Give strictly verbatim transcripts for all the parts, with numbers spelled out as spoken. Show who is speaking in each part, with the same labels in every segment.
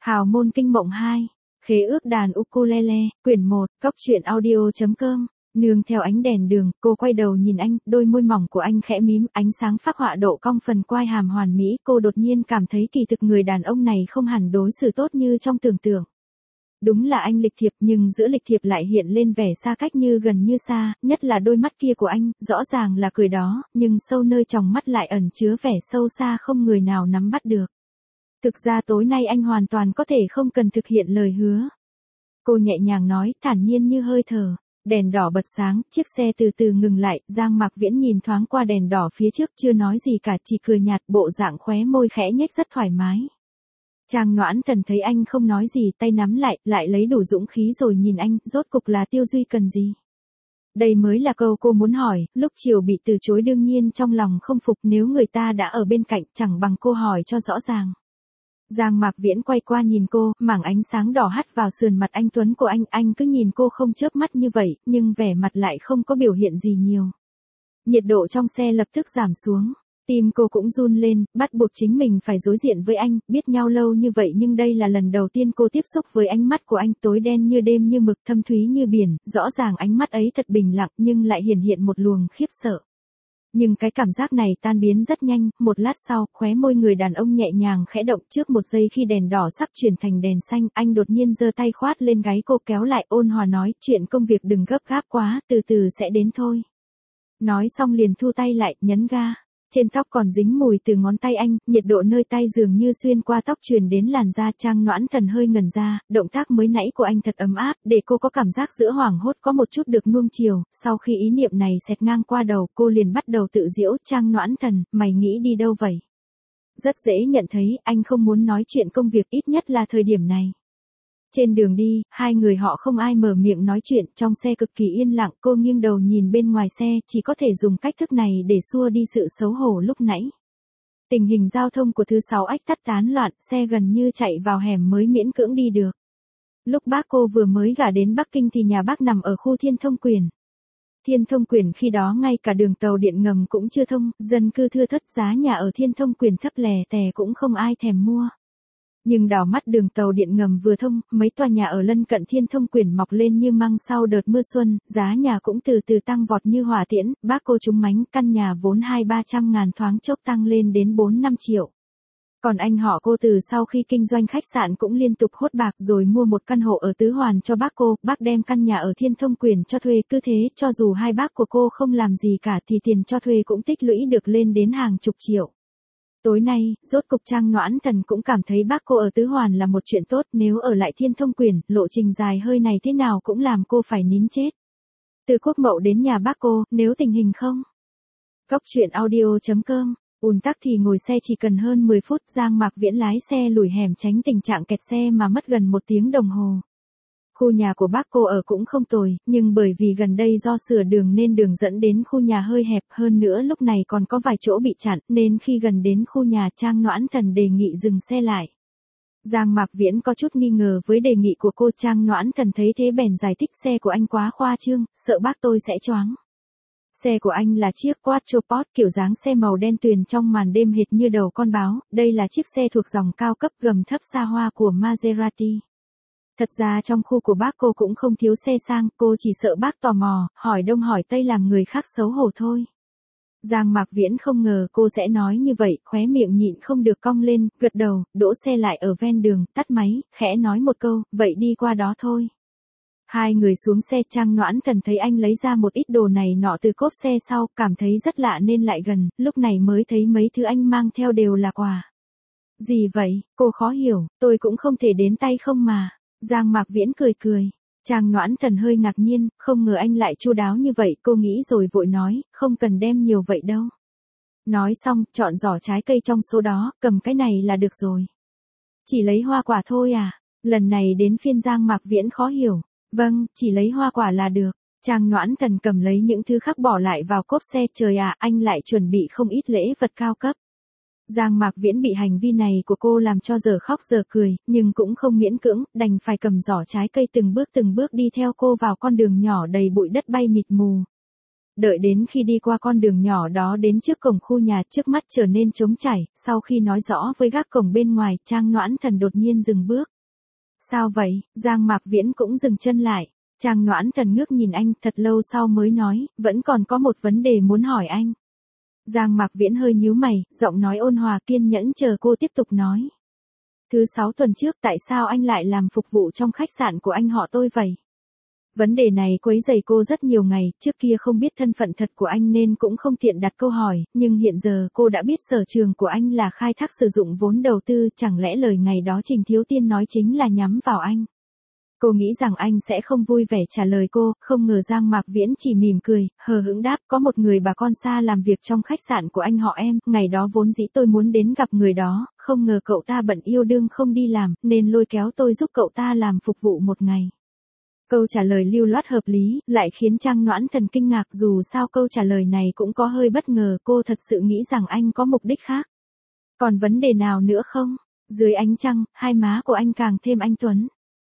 Speaker 1: Hào môn kinh mộng hai, khế ước đàn ukulele, quyển một, góc truyện audio.com. Nương theo ánh đèn đường, cô quay đầu nhìn anh, đôi môi mỏng của anh khẽ mím, ánh sáng phác họa độ cong phần quai hàm hoàn mỹ, cô đột nhiên cảm thấy kỳ thực người đàn ông này không hẳn đối xử tốt như trong tưởng tượng. Đúng là anh lịch thiệp, nhưng giữa lịch thiệp lại hiện lên vẻ xa cách như gần như xa, nhất là đôi mắt kia của anh, rõ ràng là cười đó, nhưng sâu nơi tròng mắt lại ẩn chứa vẻ sâu xa không người nào nắm bắt được. Thực ra tối nay anh hoàn toàn có thể không cần thực hiện lời hứa. Cô nhẹ nhàng nói, thản nhiên như hơi thở. Đèn đỏ bật sáng, chiếc xe từ từ ngừng lại, Giang Mạc Viễn nhìn thoáng qua đèn đỏ phía trước, chưa nói gì cả, chỉ cười nhạt, bộ dạng khóe môi khẽ nhếch rất thoải mái. Trang Noãn Thần thấy anh không nói gì, tay nắm lại, lại lấy đủ dũng khí rồi nhìn anh, rốt cục là Tiêu Duy cần gì? Đây mới là câu cô muốn hỏi, lúc chiều bị từ chối đương nhiên trong lòng không phục, nếu người ta đã ở bên cạnh, chẳng bằng cô hỏi cho rõ ràng. Giang Mạc Viễn quay qua nhìn cô, mảng ánh sáng đỏ hắt vào sườn mặt anh tuấn của anh, anh cứ nhìn cô không chớp mắt như vậy, nhưng vẻ mặt lại không có biểu hiện gì nhiều. Nhiệt độ trong xe lập tức giảm xuống, tim cô cũng run lên, bắt buộc chính mình phải đối diện với anh, biết nhau lâu như vậy nhưng đây là lần đầu tiên cô tiếp xúc với ánh mắt của anh, tối đen như đêm như mực, thâm thúy như biển, rõ ràng ánh mắt ấy thật bình lặng nhưng lại hiển hiện một luồng khiếp sợ. Nhưng cái cảm giác này tan biến rất nhanh, một lát sau, khóe môi người đàn ông nhẹ nhàng khẽ động, trước một giây khi đèn đỏ sắp chuyển thành đèn xanh, anh đột nhiên giơ tay khoát lên gáy cô, kéo lại, ôn hòa nói, chuyện công việc đừng gấp gáp quá, từ từ sẽ đến thôi. Nói xong liền thu tay lại, nhấn ga. Trên tóc còn dính mùi từ ngón tay anh, nhiệt độ nơi tay dường như xuyên qua tóc truyền đến làn da. Trang Noãn Thần hơi ngẩn ra, động tác mới nãy của anh thật ấm áp, để cô có cảm giác giữa hoảng hốt có một chút được nuông chiều. Sau khi ý niệm này xẹt ngang qua đầu, cô liền bắt đầu tự giễu, Trang Noãn Thần, mày nghĩ đi đâu vậy? Rất dễ nhận thấy, anh không muốn nói chuyện công việc, ít nhất là thời điểm này. Trên đường đi, hai người họ không ai mở miệng nói chuyện, trong xe cực kỳ yên lặng, cô nghiêng đầu nhìn bên ngoài xe, chỉ có thể dùng cách thức này để xua đi sự xấu hổ lúc nãy. Tình hình giao thông của thứ sáu ách tắc tán loạn, xe gần như chạy vào hẻm mới miễn cưỡng đi được. Lúc bác cô vừa mới gả đến Bắc Kinh thì nhà bác nằm ở khu Thiên Thông Quyền. Thiên Thông Quyền khi đó ngay cả đường tàu điện ngầm cũng chưa thông, dân cư thưa thớt, giá nhà ở Thiên Thông Quyền thấp lè tè cũng không ai thèm mua. Nhưng đảo mắt đường tàu điện ngầm vừa thông, mấy tòa nhà ở lân cận Thiên Thông Quyền mọc lên như măng sau đợt mưa xuân, giá nhà cũng từ từ tăng vọt như hỏa tiễn, bác cô trúng mánh, căn nhà vốn hai ba trăm ngàn thoáng chốc tăng lên đến bốn năm triệu. Còn anh họ cô từ sau khi kinh doanh khách sạn cũng liên tục hốt bạc rồi mua một căn hộ ở Tứ Hoàn cho bác cô, bác đem căn nhà ở Thiên Thông Quyền cho thuê, cứ thế, cho dù hai bác của cô không làm gì cả thì tiền cho thuê cũng tích lũy được lên đến hàng chục triệu. Tối nay, rốt cục Trang Noãn Thần cũng cảm thấy bác cô ở Tứ Hoàn là một chuyện tốt, nếu ở lại Thiên Thông Quyền, lộ trình dài hơi này thế nào cũng làm cô phải nín chết. Từ Quốc Mậu đến nhà bác cô, nếu tình hình không. Góc truyện audio.com, ùn tắc thì ngồi xe chỉ cần hơn mười phút, Giang Mạc Viễn lái xe lùi hẻm tránh tình trạng kẹt xe mà mất gần một tiếng đồng hồ. Khu nhà của bác cô ở cũng không tồi, nhưng bởi vì gần đây do sửa đường nên đường dẫn đến khu nhà hơi hẹp, hơn nữa lúc này còn có vài chỗ bị chặn, nên khi gần đến khu nhà Trang Noãn Thần đề nghị dừng xe lại. Giang Mạc Viễn có chút nghi ngờ với đề nghị của cô, Trang Noãn Thần thấy thế bèn giải thích xe của anh quá khoa trương, sợ bác tôi sẽ choáng. Xe của anh là chiếc Quattroporte kiểu dáng xe màu đen tuyền trong màn đêm hệt như đầu con báo, đây là chiếc xe thuộc dòng cao cấp gầm thấp xa hoa của Maserati. Thật ra trong khu của bác cô cũng không thiếu xe sang, cô chỉ sợ bác tò mò, hỏi đông hỏi tây làm người khác xấu hổ thôi. Giang Mạc Viễn không ngờ cô sẽ nói như vậy, khóe miệng nhịn không được cong lên, gật đầu, đỗ xe lại ở ven đường, tắt máy, khẽ nói một câu, vậy đi qua đó thôi. Hai người xuống xe, Trang Noãn Thần thấy anh lấy ra một ít đồ này nọ từ cốp xe sau, cảm thấy rất lạ nên lại gần, lúc này mới thấy mấy thứ anh mang theo đều là quà. Gì vậy, cô khó hiểu, tôi cũng không thể đến tay không mà. Giang Mạc Viễn cười cười. Trang Noãn Thần hơi ngạc nhiên, không ngờ anh lại chu đáo như vậy, cô nghĩ rồi vội nói, không cần đem nhiều vậy đâu. Nói xong, chọn giỏ trái cây trong số đó, cầm cái này là được rồi. Chỉ lấy hoa quả thôi à? Lần này đến phiên Giang Mạc Viễn khó hiểu. Vâng, chỉ lấy hoa quả là được. Trang Noãn Thần cầm lấy những thứ khác bỏ lại vào cốp xe, trời à, anh lại chuẩn bị không ít lễ vật cao cấp. Giang Mạc Viễn bị hành vi này của cô làm cho giờ khóc giờ cười, nhưng cũng không miễn cưỡng, đành phải cầm giỏ trái cây từng bước từng bước đi theo cô vào con đường nhỏ đầy bụi đất bay mịt mù. Đợi đến khi đi qua con đường nhỏ đó đến trước cổng khu nhà, trước mắt trở nên trống trải, sau khi nói rõ với gác cổng bên ngoài, Trang Noãn Thần đột nhiên dừng bước. Sao vậy? Giang Mạc Viễn cũng dừng chân lại. Trang Noãn Thần ngước nhìn anh, thật lâu sau mới nói, vẫn còn có một vấn đề muốn hỏi anh. Giang Mạc Viễn hơi nhíu mày, giọng nói ôn hòa kiên nhẫn chờ cô tiếp tục nói. Thứ sáu tuần trước tại sao anh lại làm phục vụ trong khách sạn của anh họ tôi vậy? Vấn đề này quấy rầy cô rất nhiều ngày, trước kia không biết thân phận thật của anh nên cũng không tiện đặt câu hỏi, nhưng hiện giờ cô đã biết sở trường của anh là khai thác sử dụng vốn đầu tư, chẳng lẽ lời ngày đó Trình Thiếu Tiên nói chính là nhắm vào anh? Cô nghĩ rằng anh sẽ không vui vẻ trả lời cô, không ngờ Giang Mạc Viễn chỉ mỉm cười, hờ hững đáp, có một người bà con xa làm việc trong khách sạn của anh họ em, ngày đó vốn dĩ tôi muốn đến gặp người đó, không ngờ cậu ta bận yêu đương không đi làm, nên lôi kéo tôi giúp cậu ta làm phục vụ một ngày. Câu trả lời lưu loát hợp lý, lại khiến Trang Noãn Thần kinh ngạc, dù sao câu trả lời này cũng có hơi bất ngờ, cô thật sự nghĩ rằng anh có mục đích khác. Còn vấn đề nào nữa không? Dưới ánh trăng, hai má của anh càng thêm anh tuấn.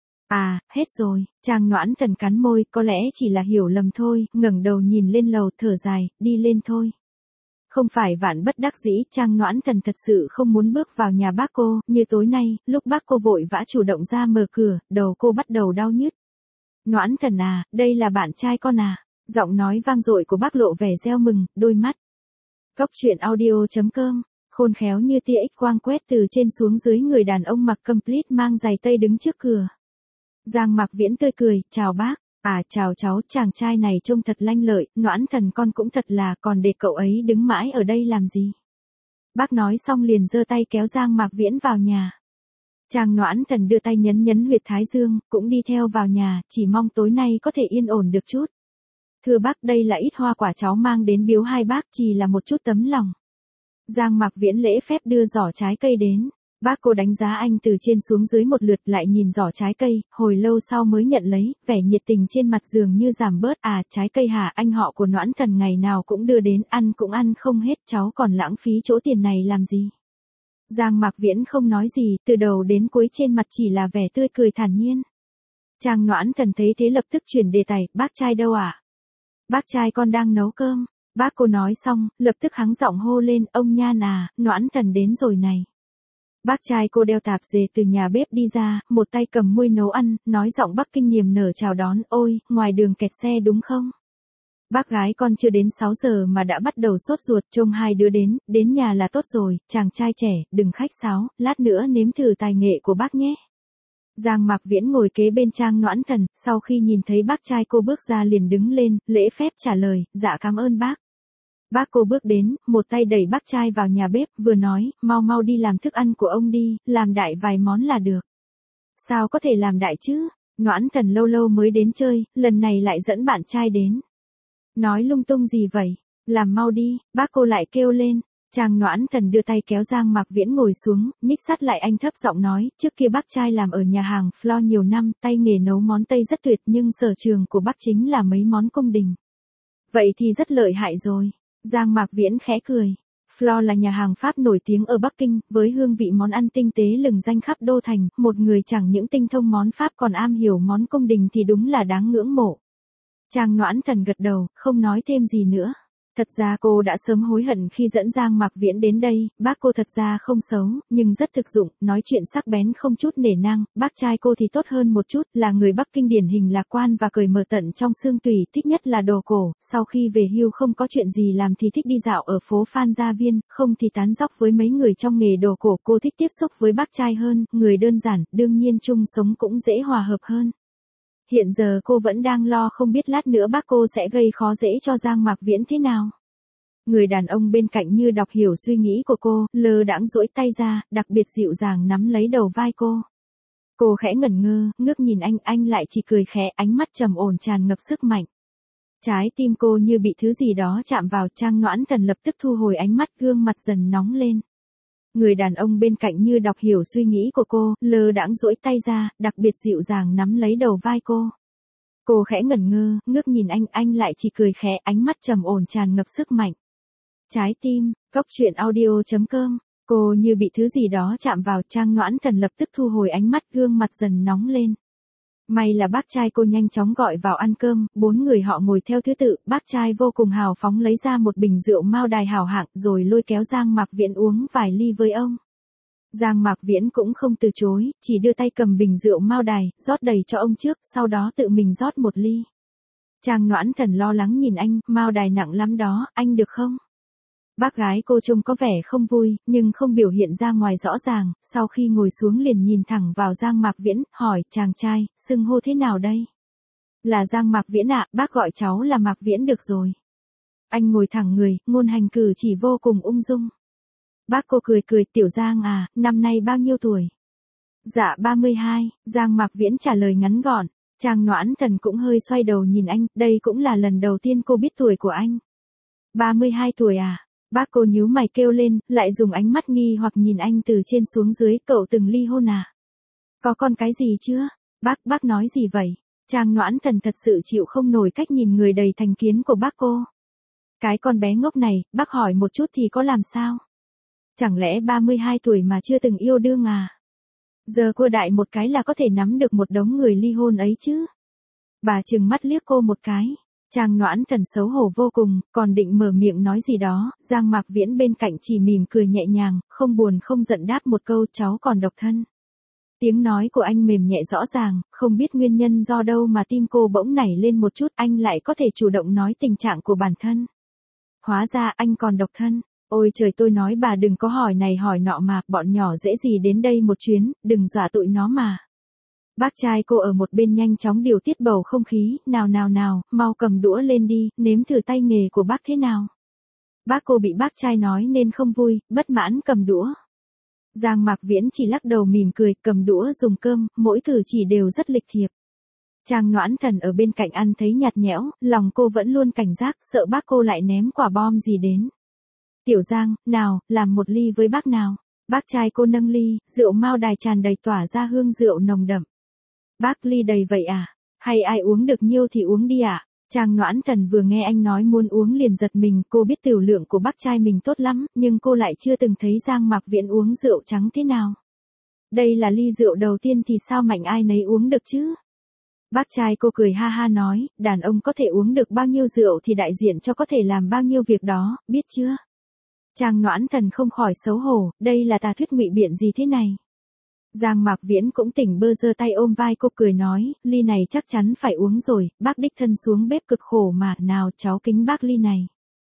Speaker 1: À, hết rồi, Trang Noãn Thần cắn môi, có lẽ chỉ là hiểu lầm thôi, ngẩng đầu nhìn lên lầu thở dài, đi lên thôi. Không phải vạn bất đắc dĩ, Trang Noãn Thần thật sự không muốn bước vào nhà bác cô, như tối nay, lúc bác cô vội vã chủ động ra mở cửa, đầu cô bắt đầu đau nhức. Noãn Thần à, đây là bạn trai con à? Giọng nói vang dội của bác lộ vẻ reo mừng, đôi mắt. Cốc truyện audio chấm com, khôn khéo như tia X quang quét từ trên xuống dưới người đàn ông mặc complete mang giày tây đứng trước cửa. Giang Mạc Viễn tươi cười, chào bác. À chào cháu, chàng trai này trông thật lanh lợi, Noãn Thần con cũng thật là, còn để cậu ấy đứng mãi ở đây làm gì? Bác nói xong liền giơ tay kéo Giang Mạc Viễn vào nhà. Trang Noãn Thần đưa tay nhấn nhấn huyệt thái dương, cũng đi theo vào nhà, chỉ mong tối nay có thể yên ổn được chút. Thưa bác, đây là ít hoa quả cháu mang đến biếu hai bác, chỉ là một chút tấm lòng. Giang Mạc Viễn lễ phép đưa giỏ trái cây đến. Bác cô đánh giá anh từ trên xuống dưới một lượt, lại nhìn giỏ trái cây, hồi lâu sau mới nhận lấy, vẻ nhiệt tình trên mặt dường như giảm bớt. À, trái cây hả? Anh họ của Noãn Thần ngày nào cũng đưa đến, ăn cũng ăn không hết, cháu còn lãng phí chỗ tiền này làm gì? Giang Mạc Viễn không nói gì, từ đầu đến cuối trên mặt chỉ là vẻ tươi cười thản nhiên. Trang Noãn Thần thấy thế lập tức chuyển đề tài, bác trai đâu ạ? À? Bác trai con đang nấu cơm. Bác cô nói xong, lập tức hắng giọng hô lên, ông Nhan à, Noãn Thần đến rồi này. Bác trai cô đeo tạp dề từ nhà bếp đi ra, một tay cầm muôi nấu ăn, nói giọng Bắc Kinh niềm nở chào đón, ôi, ngoài đường kẹt xe đúng không? Bác gái con chưa đến sáu giờ mà đã bắt đầu sốt ruột, trông hai đứa đến, đến nhà là tốt rồi, chàng trai trẻ, đừng khách sáo, lát nữa nếm thử tài nghệ của bác nhé. Giang Mạc Viễn ngồi kế bên Trang Noãn Thần, sau khi nhìn thấy bác trai cô bước ra liền đứng lên, lễ phép trả lời, dạ cảm ơn bác. Bác cô bước đến, một tay đẩy bác trai vào nhà bếp, vừa nói, mau mau đi làm thức ăn của ông đi, làm đại vài món là được. Sao có thể làm đại chứ? Noãn Thần lâu lâu mới đến chơi, lần này lại dẫn bạn trai đến. Nói lung tung gì vậy? Làm mau đi, bác cô lại kêu lên. Trang Noãn Thần đưa tay kéo Giang Mạc Viễn ngồi xuống, nhích sát lại anh thấp giọng nói, trước kia bác trai làm ở nhà hàng Flo nhiều năm, tay nghề nấu món Tây rất tuyệt nhưng sở trường của bác chính là mấy món cung đình. Vậy thì rất lợi hại rồi. Giang Mạc Viễn khẽ cười. Flo là nhà hàng Pháp nổi tiếng ở Bắc Kinh, với hương vị món ăn tinh tế lừng danh khắp đô thành, một người chẳng những tinh thông món Pháp còn am hiểu món cung đình thì đúng là đáng ngưỡng mộ. Trang Noãn Thần gật đầu, không nói thêm gì nữa. Thật ra cô đã sớm hối hận khi dẫn Giang Mạc Viễn đến đây, bác cô thật ra không xấu, nhưng rất thực dụng, nói chuyện sắc bén không chút nể nang, bác trai cô thì tốt hơn một chút, là người Bắc Kinh điển hình lạc quan và cởi mở tận trong xương tủy, thích nhất là đồ cổ, sau khi về hưu không có chuyện gì làm thì thích đi dạo ở phố Phan Gia Viên, không thì tán dóc với mấy người trong nghề đồ cổ, cô thích tiếp xúc với bác trai hơn, người đơn giản, đương nhiên chung sống cũng dễ hòa hợp hơn. Hiện giờ cô vẫn đang lo không biết lát nữa bác cô sẽ gây khó dễ cho Giang Mạc Viễn thế nào. Người đàn ông bên cạnh như đọc hiểu suy nghĩ của cô, lơ đãng duỗi tay ra, đặc biệt dịu dàng nắm lấy đầu vai cô. Cô khẽ ngẩn ngơ, ngước nhìn anh, anh lại chỉ cười khẽ, ánh mắt trầm ổn tràn ngập sức mạnh. Trái tim cô như bị thứ gì đó chạm vào, Trang Noãn Thần lập tức thu hồi ánh mắt, gương mặt dần nóng lên. Người đàn ông bên cạnh như đọc hiểu suy nghĩ của cô, lơ đãng duỗi tay ra, đặc biệt dịu dàng nắm lấy đầu vai cô. Cô khẽ ngẩn ngơ, ngước nhìn anh, anh lại chỉ cười khẽ, ánh mắt trầm ổn tràn ngập sức mạnh. Trái tim, cốc truyện audio chấm com, cô như bị thứ gì đó chạm vào, Trang Noãn Thần lập tức thu hồi ánh mắt, gương mặt dần nóng lên. May là bác trai cô nhanh chóng gọi vào ăn cơm, bốn người họ ngồi theo thứ tự, bác trai vô cùng hào phóng lấy ra một bình rượu Mao Đài hảo hạng rồi lôi kéo Giang Mạc Viễn uống vài ly với ông. Giang Mạc Viễn cũng không từ chối, chỉ đưa tay cầm bình rượu Mao Đài, rót đầy cho ông trước, sau đó tự mình rót một ly. Trang Noãn Thần lo lắng nhìn anh, Mao Đài nặng lắm đó, anh được không? Bác gái cô trông có vẻ không vui, nhưng không biểu hiện ra ngoài rõ ràng, sau khi ngồi xuống liền nhìn thẳng vào Giang Mạc Viễn, hỏi, chàng trai, xưng hô thế nào đây? Là Giang Mạc Viễn ạ, bác gọi cháu là Mạc Viễn được rồi. Anh ngồi thẳng người, ngôn hành cử chỉ vô cùng ung dung. Bác cô cười cười, tiểu Giang à, năm nay bao nhiêu tuổi? Dạ ba mươi hai, Giang Mạc Viễn trả lời ngắn gọn. Trang Noãn Thần cũng hơi xoay đầu nhìn anh, đây cũng là lần đầu tiên cô biết tuổi của anh. ba mươi hai tuổi à? Bác cô nhíu mày kêu lên, lại dùng ánh mắt nghi hoặc nhìn anh từ trên xuống dưới, cậu từng ly hôn à? Có con cái gì chưa? Bác, bác nói gì vậy? Trang Noãn Thần thật sự chịu không nổi cách nhìn người đầy thành kiến của bác cô. Cái con bé ngốc này, bác hỏi một chút thì có làm sao? Chẳng lẽ ba mươi hai tuổi mà chưa từng yêu đương à? Giờ cô đại một cái là có thể nắm được một đống người ly hôn ấy chứ? Bà trừng mắt liếc cô một cái. Trang Noãn Thần xấu hổ vô cùng, còn định mở miệng nói gì đó, Giang Mạc Viễn bên cạnh chỉ mỉm cười nhẹ nhàng, không buồn không giận đáp một câu, cháu còn độc thân. Tiếng nói của anh mềm nhẹ rõ ràng, không biết nguyên nhân do đâu mà tim cô bỗng nảy lên một chút, anh lại có thể chủ động nói tình trạng của bản thân. Hóa ra anh còn độc thân. Ôi trời, tôi nói bà đừng có hỏi này hỏi nọ mà, bọn nhỏ dễ gì đến đây một chuyến, đừng dọa tụi nó mà. Bác trai cô ở một bên nhanh chóng điều tiết bầu không khí, nào nào nào, mau cầm đũa lên đi, nếm thử tay nghề của bác thế nào. Bác cô bị bác trai nói nên không vui, bất mãn cầm đũa. Giang Mạc Viễn chỉ lắc đầu mỉm cười, cầm đũa dùng cơm, mỗi cử chỉ đều rất lịch thiệp. Trang Noãn Thần ở bên cạnh ăn thấy nhạt nhẽo, lòng cô vẫn luôn cảnh giác, sợ bác cô lại ném quả bom gì đến. Tiểu Giang, nào, làm một ly với bác nào. Bác trai cô nâng ly, rượu Mao Đài tràn đầy tỏa ra hương rượu nồng đậm. Bác ly đầy vậy à? Hay ai uống được nhiêu thì uống đi ạ? À? Trang Noãn Thần vừa nghe anh nói muốn uống liền giật mình, cô biết tiểu lượng của bác trai mình tốt lắm, nhưng cô lại chưa từng thấy Giang Mạc Viễn uống rượu trắng thế nào. Đây là ly rượu đầu tiên thì sao mạnh ai nấy uống được chứ? Bác trai cô cười ha ha nói, đàn ông có thể uống được bao nhiêu rượu thì đại diện cho có thể làm bao nhiêu việc đó, biết chưa? Trang Noãn Thần không khỏi xấu hổ, đây là tà thuyết ngụy biện gì thế này? Giang Mạc Viễn cũng tỉnh bơ giơ tay ôm vai cô cười nói, ly này chắc chắn phải uống rồi, bác đích thân xuống bếp cực khổ mà, nào cháu kính bác ly này.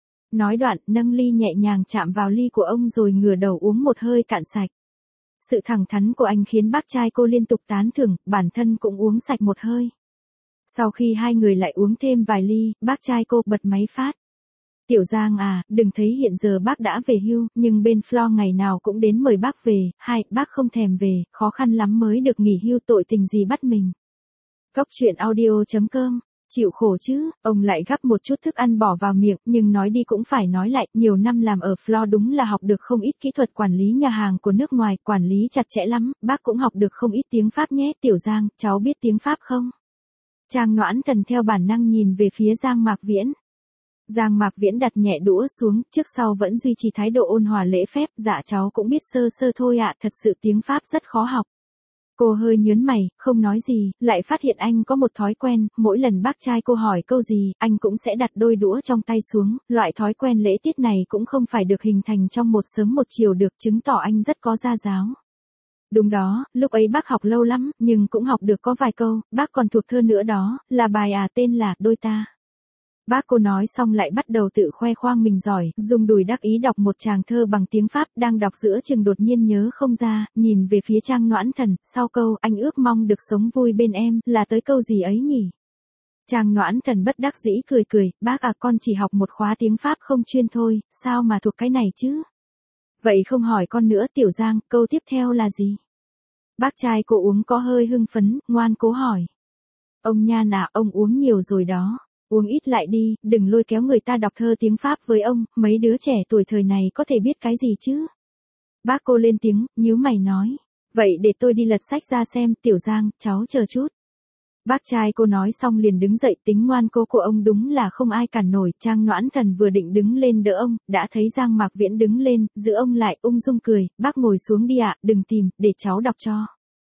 Speaker 1: Nói đoạn, nâng ly nhẹ nhàng chạm vào ly của ông rồi ngửa đầu uống một hơi cạn sạch. Sự thẳng thắn của anh khiến bác trai cô liên tục tán thưởng, bản thân cũng uống sạch một hơi. Sau khi hai người lại uống thêm vài ly, bác trai cô bật máy phát. Tiểu Giang à, đừng thấy hiện giờ bác đã về hưu, nhưng bên Flo ngày nào cũng đến mời bác về, hai, bác không thèm về, khó khăn lắm mới được nghỉ hưu, tội tình gì bắt mình. Cốc truyện audio chấm com, chịu khổ chứ, ông lại gắp một chút thức ăn bỏ vào miệng, nhưng nói đi cũng phải nói lại, nhiều năm làm ở Flo đúng là học được không ít kỹ thuật quản lý nhà hàng của nước ngoài, quản lý chặt chẽ lắm, bác cũng học được không ít tiếng Pháp nhé, Tiểu Giang, cháu biết tiếng Pháp không? Trang Noãn Thần theo bản năng nhìn về phía Giang Mạc Viễn. Giang Mạc Viễn đặt nhẹ đũa xuống, trước sau vẫn duy trì thái độ ôn hòa lễ phép, dạ cháu cũng biết sơ sơ thôi ạ, thật sự tiếng Pháp rất khó học. Cô hơi nhớn mày, không nói gì, lại phát hiện anh có một thói quen, mỗi lần bác trai cô hỏi câu gì, anh cũng sẽ đặt đôi đũa trong tay xuống, loại thói quen lễ tiết này cũng không phải được hình thành trong một sớm một chiều được, chứng tỏ anh rất có gia giáo. Đúng đó, lúc ấy bác học lâu lắm, nhưng cũng học được có vài câu, bác còn thuộc thơ nữa đó, là bài à tên là Đôi ta. Bác cô nói xong lại bắt đầu tự khoe khoang mình giỏi, dùng đùi đắc ý đọc một tràng thơ bằng tiếng Pháp, đang đọc giữa chừng đột nhiên nhớ không ra, nhìn về phía Trang Noãn Thần, sau câu anh ước mong được sống vui bên em, là tới câu gì ấy nhỉ? Trang Noãn Thần bất đắc dĩ cười cười, bác à con chỉ học một khóa tiếng Pháp không chuyên thôi, sao mà thuộc cái này chứ? Vậy không hỏi con nữa Tiểu Giang, câu tiếp theo là gì? Bác trai cô uống có hơi hưng phấn, ngoan cố hỏi. Ông Nhan à, ông uống nhiều rồi đó. Uống ít lại đi, đừng lôi kéo người ta đọc thơ tiếng Pháp với ông, mấy đứa trẻ tuổi thời này có thể biết cái gì chứ? Bác cô lên tiếng, nhíu mày nói. Vậy để tôi đi lật sách ra xem, Tiểu Giang, cháu chờ chút. Bác trai cô nói xong liền đứng dậy, tính ngoan cố của ông đúng là không ai cản nổi. Trang Noãn Thần vừa định đứng lên đỡ ông, đã thấy Giang Mạc Viễn đứng lên, giữ ông lại, ung dung cười, bác ngồi xuống đi ạ, đừng tìm, để cháu đọc cho.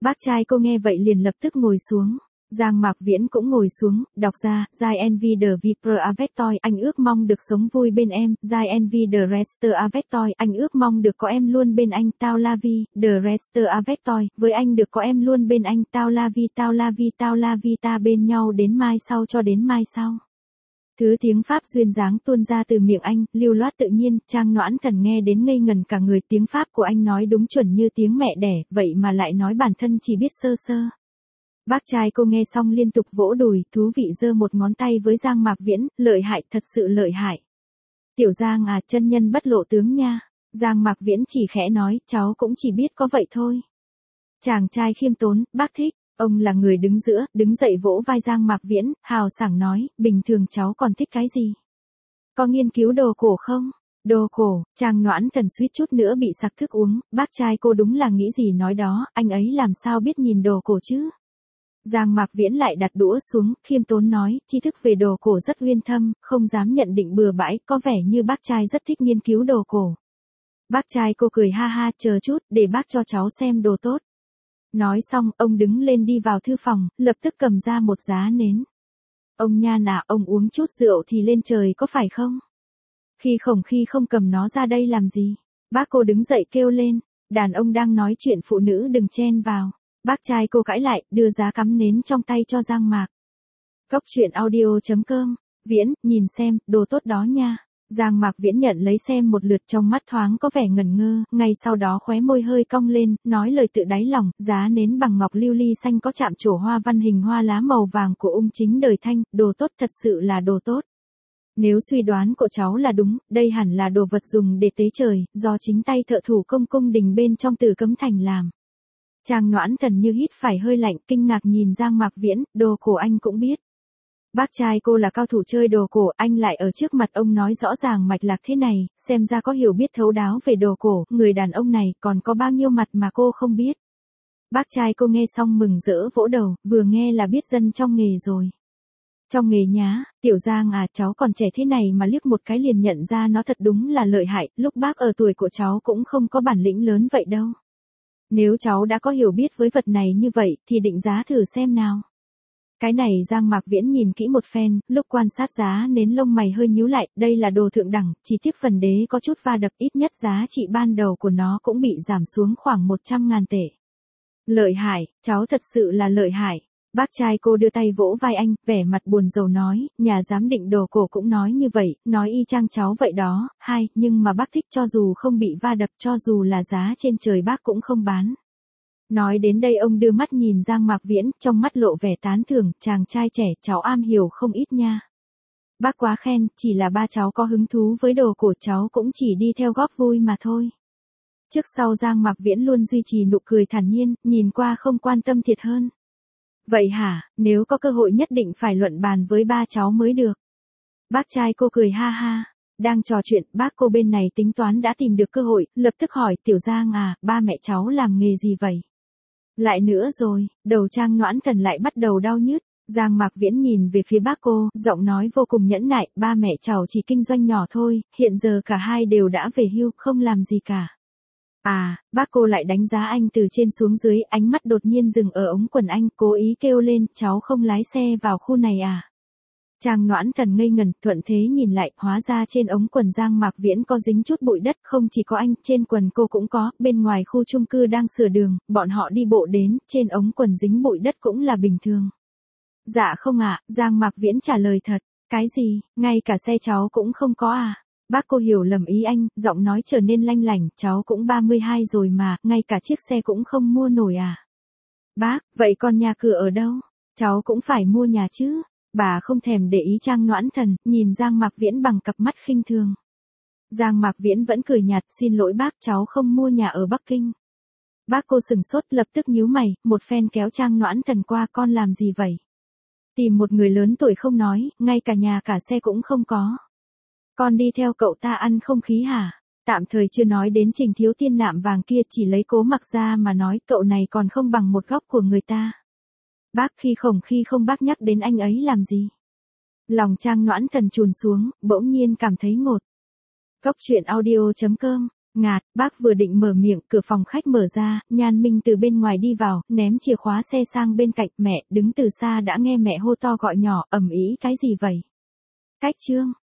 Speaker 1: Bác trai cô nghe vậy liền lập tức ngồi xuống. Giang Mạc Viễn cũng ngồi xuống, đọc ra, Giai envy the viper avec toi, anh ước mong được sống vui bên em, Giai envy the rester avec toi, anh ước mong được có em luôn bên anh, tao la vie, the rester avec toi, với anh được có em luôn bên anh, tao la vie, tao la vie, tao la vie, ta bên nhau đến mai sau cho đến mai sau. Thứ tiếng Pháp duyên dáng tuôn ra từ miệng anh, lưu loát tự nhiên, Trang Noãn Thần nghe đến ngây ngần cả người, tiếng Pháp của anh nói đúng chuẩn như tiếng mẹ đẻ, vậy mà lại nói bản thân chỉ biết sơ sơ. Bác trai cô nghe xong liên tục vỗ đùi, thú vị giơ một ngón tay với Giang Mạc Viễn, lợi hại, thật sự lợi hại. Tiểu Giang à, chân nhân bất lộ tướng nha. Giang Mạc Viễn chỉ khẽ nói, cháu cũng chỉ biết có vậy thôi. Chàng trai khiêm tốn, bác thích. Ông là người đứng giữa, đứng dậy vỗ vai Giang Mạc Viễn, hào sảng nói, bình thường cháu còn thích cái gì? Có nghiên cứu đồ cổ không? Đồ cổ, Trang Noãn Thần suýt chút nữa bị sặc thức uống, bác trai cô đúng là nghĩ gì nói đó, anh ấy làm sao biết nhìn đồ cổ chứ? Giang Mạc Viễn lại đặt đũa xuống, khiêm tốn nói, tri thức về đồ cổ rất uyên thâm, không dám nhận định bừa bãi, có vẻ như bác trai rất thích nghiên cứu đồ cổ. Bác trai cô cười ha ha, chờ chút, để bác cho cháu xem đồ tốt. Nói xong, ông đứng lên đi vào thư phòng, lập tức cầm ra một giá nến. Ông Nhan à, ông uống chút rượu thì lên trời có phải không? Khi khổng khi không cầm nó ra đây làm gì? Bác cô đứng dậy kêu lên, đàn ông đang nói chuyện phụ nữ đừng chen vào. Bác trai cô cãi lại, đưa giá cắm nến trong tay cho Giang Mạc. Cốc truyện audio chấm com, Viễn, nhìn xem, đồ tốt đó nha. Giang Mạc Viễn nhận lấy xem một lượt, trong mắt thoáng có vẻ ngẩn ngơ, ngay sau đó khóe môi hơi cong lên, nói lời tự đáy lòng, giá nến bằng ngọc lưu ly xanh có chạm trổ hoa văn hình hoa lá màu vàng của ung chính đời Thanh, đồ tốt, thật sự là đồ tốt. Nếu suy đoán của cháu là đúng, đây hẳn là đồ vật dùng để tế trời, do chính tay thợ thủ công cung đình bên trong Tử Cấm Thành làm. Trang Noãn Thần như hít phải hơi lạnh, kinh ngạc nhìn Giang Mạc Viễn, đồ cổ anh cũng biết. Bác trai cô là cao thủ chơi đồ cổ, anh lại ở trước mặt ông nói rõ ràng mạch lạc thế này, xem ra có hiểu biết thấu đáo về đồ cổ, người đàn ông này còn có bao nhiêu mặt mà cô không biết. Bác trai cô nghe xong mừng rỡ vỗ đầu, vừa nghe là biết dân trong nghề rồi. Trong nghề nhá, Tiểu Giang à, cháu còn trẻ thế này mà liếc một cái liền nhận ra nó thật đúng là lợi hại, lúc bác ở tuổi của cháu cũng không có bản lĩnh lớn vậy đâu. Nếu cháu đã có hiểu biết với vật này như vậy, thì định giá thử xem nào. Cái này Giang Mạc Viễn nhìn kỹ một phen, lúc quan sát giá nến lông mày hơi nhíu lại, đây là đồ thượng đẳng, chỉ tiếc phần đế có chút va đập, ít nhất giá trị ban đầu của nó cũng bị giảm xuống khoảng một trăm ngàn tệ. Lợi hại, cháu thật sự là lợi hại. Bác trai cô đưa tay vỗ vai anh, vẻ mặt buồn rầu nói, nhà giám định đồ cổ cũng nói như vậy, nói y chang cháu vậy đó, hai, nhưng mà bác thích cho dù không bị va đập, cho dù là giá trên trời bác cũng không bán. Nói đến đây ông đưa mắt nhìn Giang Mạc Viễn, trong mắt lộ vẻ tán thưởng, chàng trai trẻ, cháu am hiểu không ít nha. Bác quá khen, chỉ là ba cháu có hứng thú với đồ cổ, cháu cũng chỉ đi theo góp vui mà thôi. Trước sau Giang Mạc Viễn luôn duy trì nụ cười thản nhiên, nhìn qua không quan tâm thiệt hơn. Vậy hả, nếu có cơ hội nhất định phải luận bàn với ba cháu mới được. Bác trai cô cười ha ha. Đang trò chuyện, bác cô bên này tính toán đã tìm được cơ hội, lập tức hỏi, Tiểu Giang à, ba mẹ cháu làm nghề gì vậy? Lại nữa rồi, đầu Trang Noãn Thần lại bắt đầu đau nhức. Giang Mạc Viễn nhìn về phía bác cô, giọng nói vô cùng nhẫn nại, ba mẹ cháu chỉ kinh doanh nhỏ thôi, hiện giờ cả hai đều đã về hưu, không làm gì cả. À, bác cô lại đánh giá anh từ trên xuống dưới, ánh mắt đột nhiên dừng ở ống quần anh, cố ý kêu lên, cháu không lái xe vào khu này à? Trang Noãn Thần ngây ngần, thuận thế nhìn lại, hóa ra trên ống quần Giang Mạc Viễn có dính chút bụi đất, không chỉ có anh, trên quần cô cũng có, bên ngoài khu chung cư đang sửa đường, bọn họ đi bộ đến, trên ống quần dính bụi đất cũng là bình thường. Dạ không ạ, à, Giang Mạc Viễn trả lời thật, cái gì, ngay cả xe cháu cũng không có à? Bác cô hiểu lầm ý anh, giọng nói trở nên lanh lảnh, cháu cũng ba mươi hai rồi mà, ngay cả chiếc xe cũng không mua nổi à? Bác, vậy còn nhà cửa ở đâu? Cháu cũng phải mua nhà chứ? Bà không thèm để ý Trang Noãn Thần, nhìn Giang Mạc Viễn bằng cặp mắt khinh thường. Giang Mạc Viễn vẫn cười nhạt, xin lỗi bác, cháu không mua nhà ở Bắc Kinh. Bác cô sừng sốt, lập tức nhíu mày, một phen kéo Trang Noãn Thần qua, con làm gì vậy? Tìm một người lớn tuổi không nói, ngay cả nhà cả xe cũng không có. Con đi theo cậu ta ăn không khí hả? Tạm thời chưa nói đến Trình thiếu tiên nạm vàng kia, chỉ lấy Cố Mặc ra mà nói, cậu này còn không bằng một góc của người ta. Bác khi khổng khi không bác nhắc đến anh ấy làm gì? Lòng Trang Noãn Thần trùn xuống, bỗng nhiên cảm thấy ngột. Cốc truyện audio chấm com Ngạt, bác vừa định mở miệng, cửa phòng khách mở ra, Nhan Minh từ bên ngoài đi vào, ném chìa khóa xe sang bên cạnh, mẹ, đứng từ xa đã nghe mẹ hô to gọi nhỏ, ầm ĩ cái gì vậy? Cách Trương,